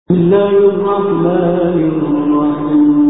الله الرحمن الرحيم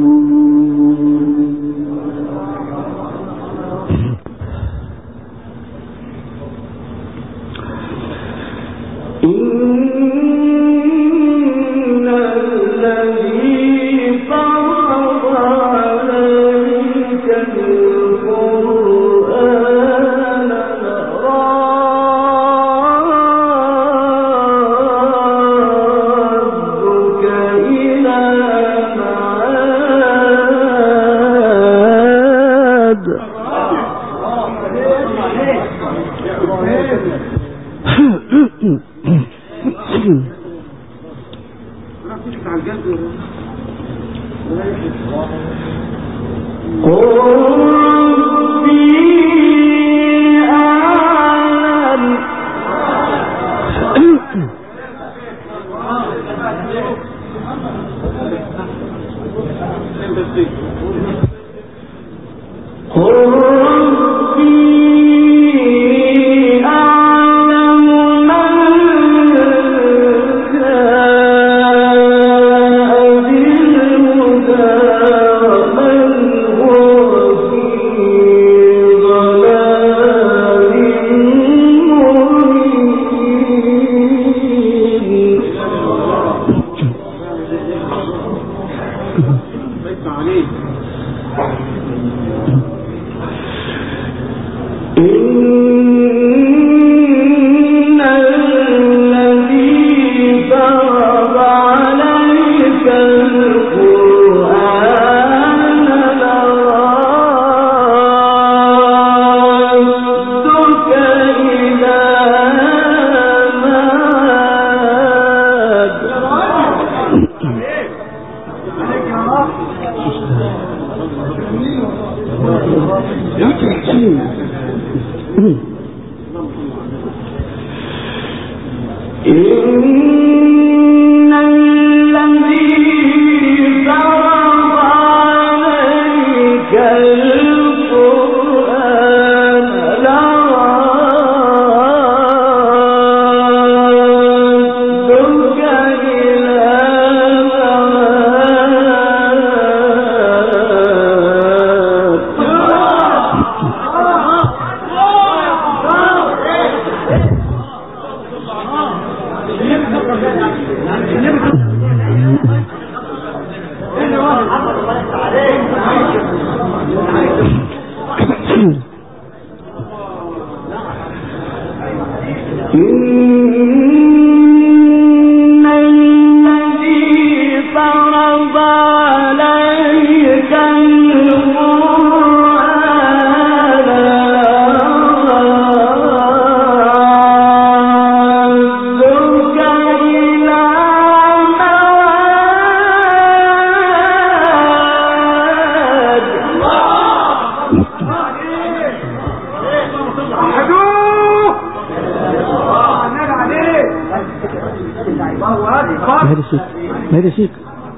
هذا شيء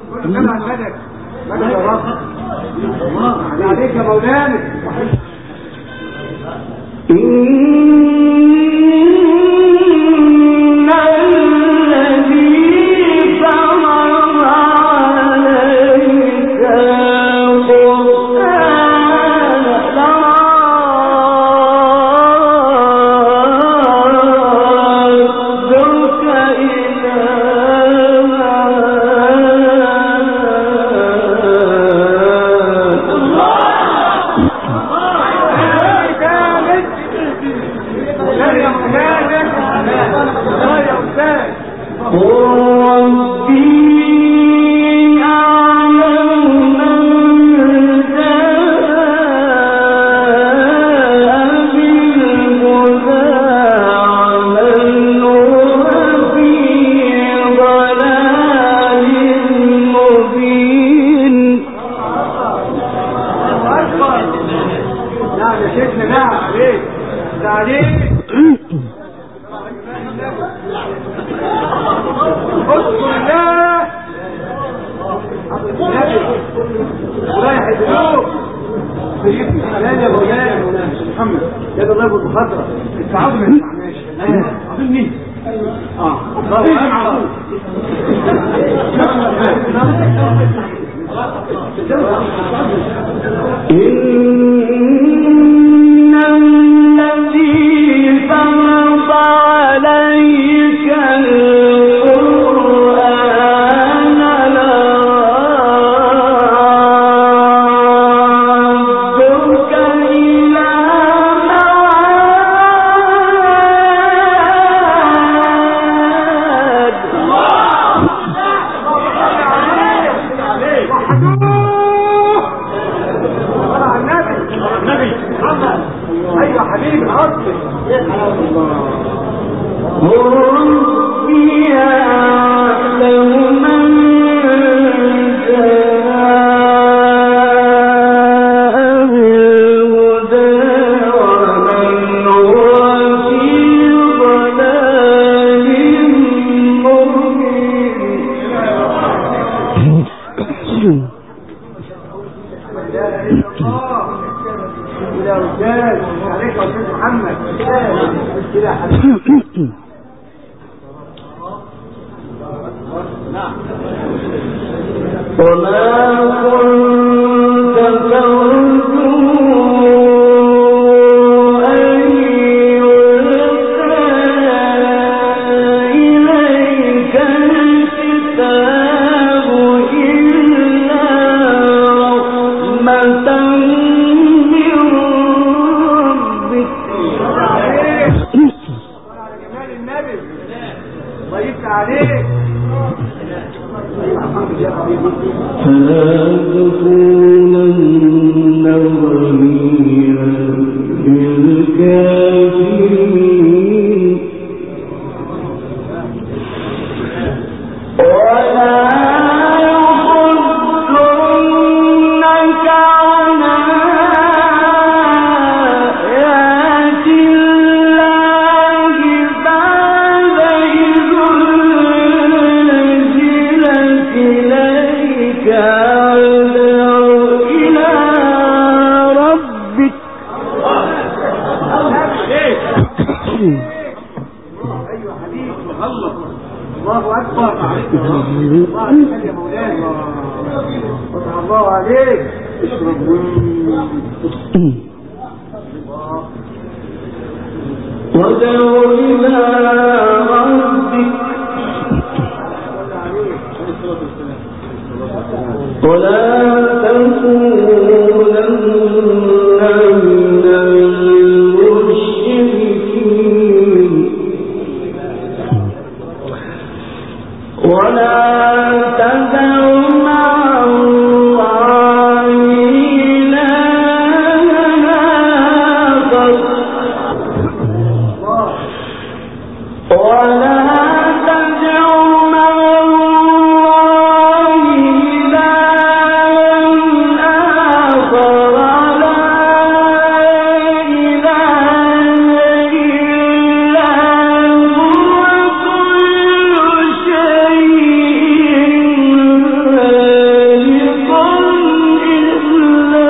عليك يا مولانا. يد الله يبقى خطرة التعاون ما يسمعناش عظيم مين؟ وما كنت ترجو أن يلقى إليك الكتاب إلا رحمة من ربك. جمال النبي ضيفت عليك. فلا تكونن ظهيرا للكافرين ولا يصدنك عن آيات الله بعد إذ أنزلت إليك. ادع إلى ربك. ايوه حبيبي الله اكبر. الله يا مولانا فتح الله عليك. اشرب وادع إلى ربك ولا تكونن من المشركين ولا تدع مع الله إلها آخر ولا تدع مع الله إلها آخر لا إله إلا هو كل شيء هالك إلا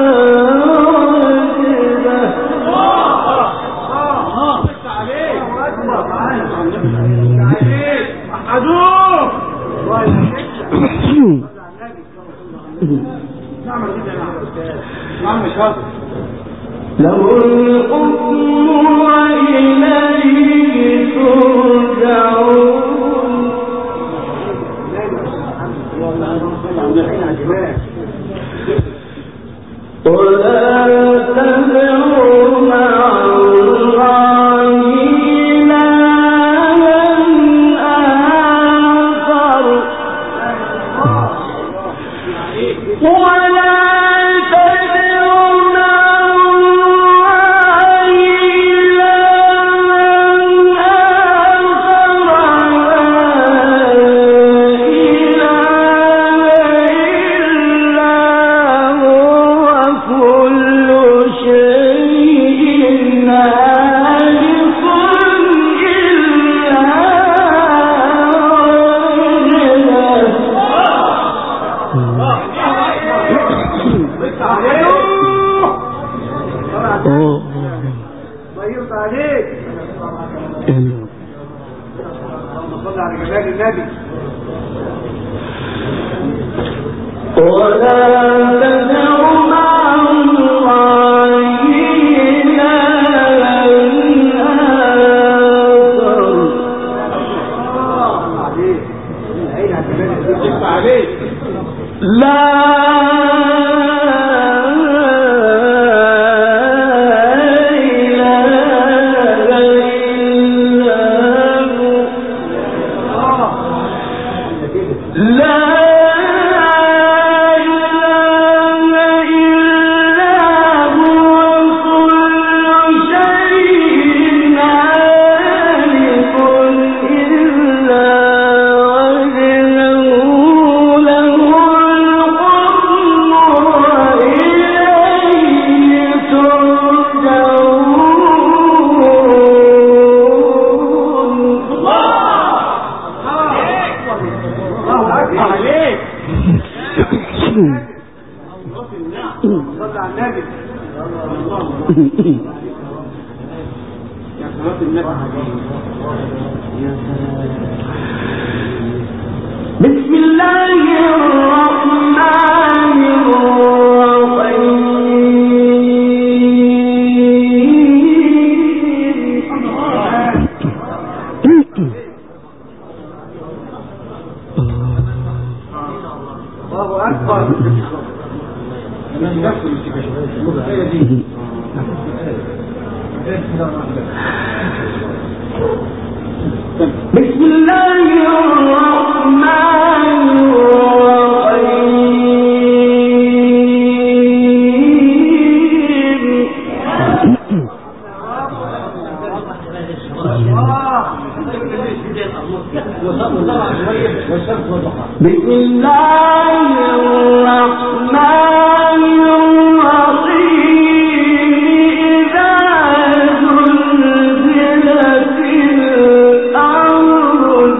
له الحكم وإليه ترجعون. ولا تدعوا مع الله إلها آخر ولا ضيفت عليك. اللهم صل على جمال النبي. ولا تدع مع الله إلها آخر لا الله أكبر. بسم الله الرحمن بسم الله الرحمن الرحيم إذا زلزلت الأرض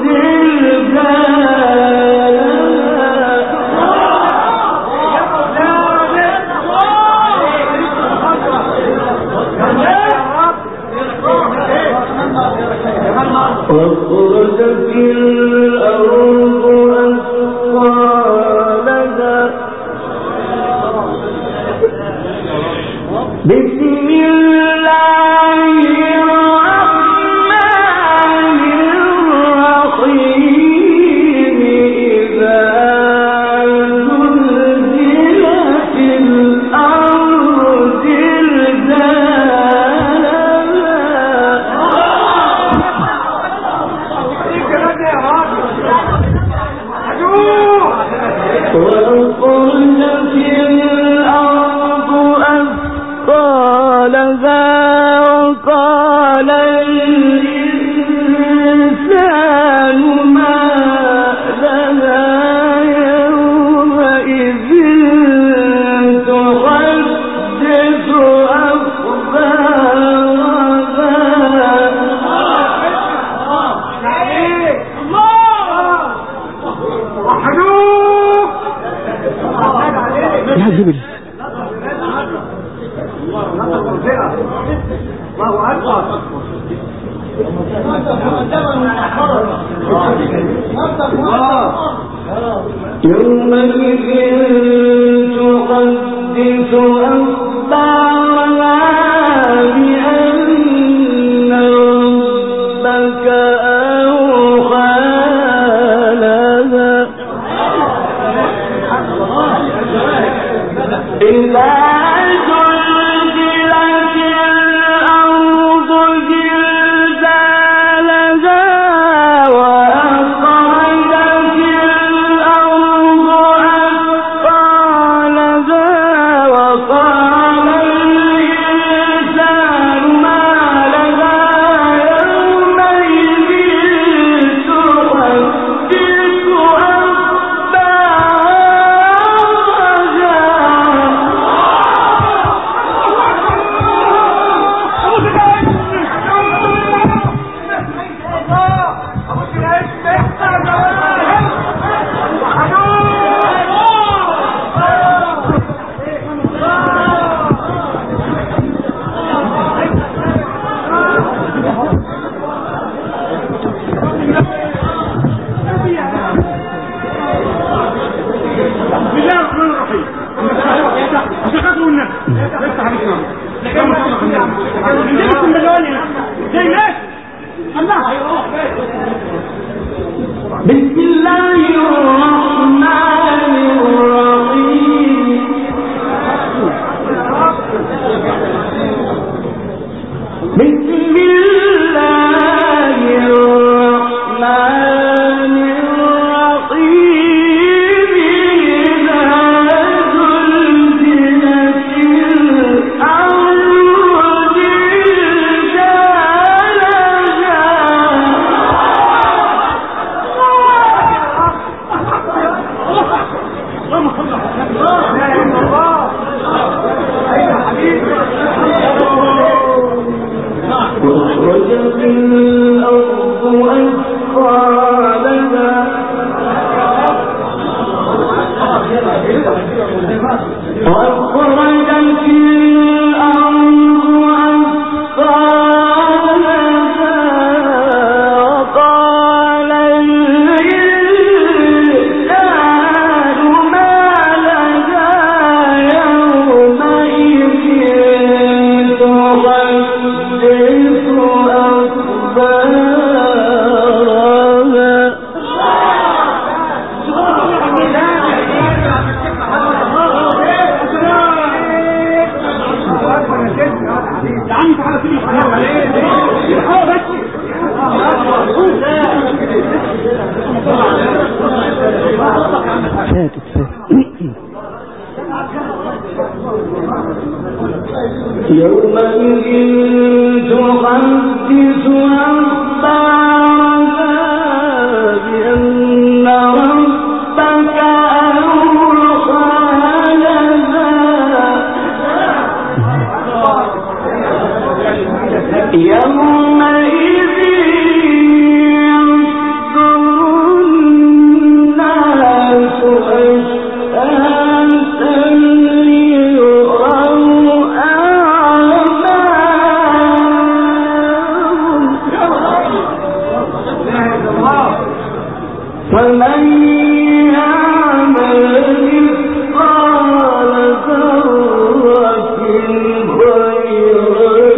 وأخرجت الأرض أثقالها بسم الله الرحمن الرحيم إذا زلزلت الأرض وأخرجت الأرض أثقالها وقال الإنسان ما لها يومئذ تحدث يا جبل الله أكبر. يومئذ تحدث أخبارها بأن ربك أوحى لها إذا زلزلت الأرض زلزالها وأخرجت الأرض أثقالها وقال الإنسان ما لها يومئذ تحدث أخبارها فاتت يومئذ تحدث أخبارها بأن ربك أوحى لها يومئذ يصدر الناس أشتاتا ليروا أعمالهم فمن يعمل مثقال ذرة خيرا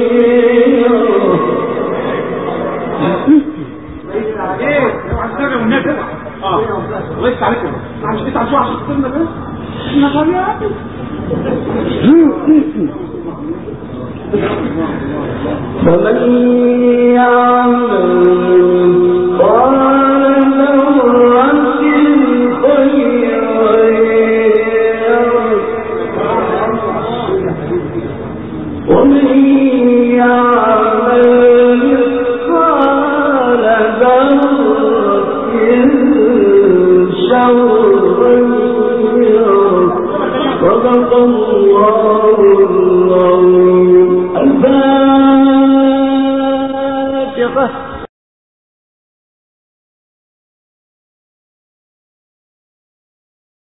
الله عليكم مش بتاع عشان السنه ده احنا غاليات فمن يعمل مثقال ذرة خيرا ومن يعمل مثقال ذرة شرا صدق الله العظيم. الفاتحة.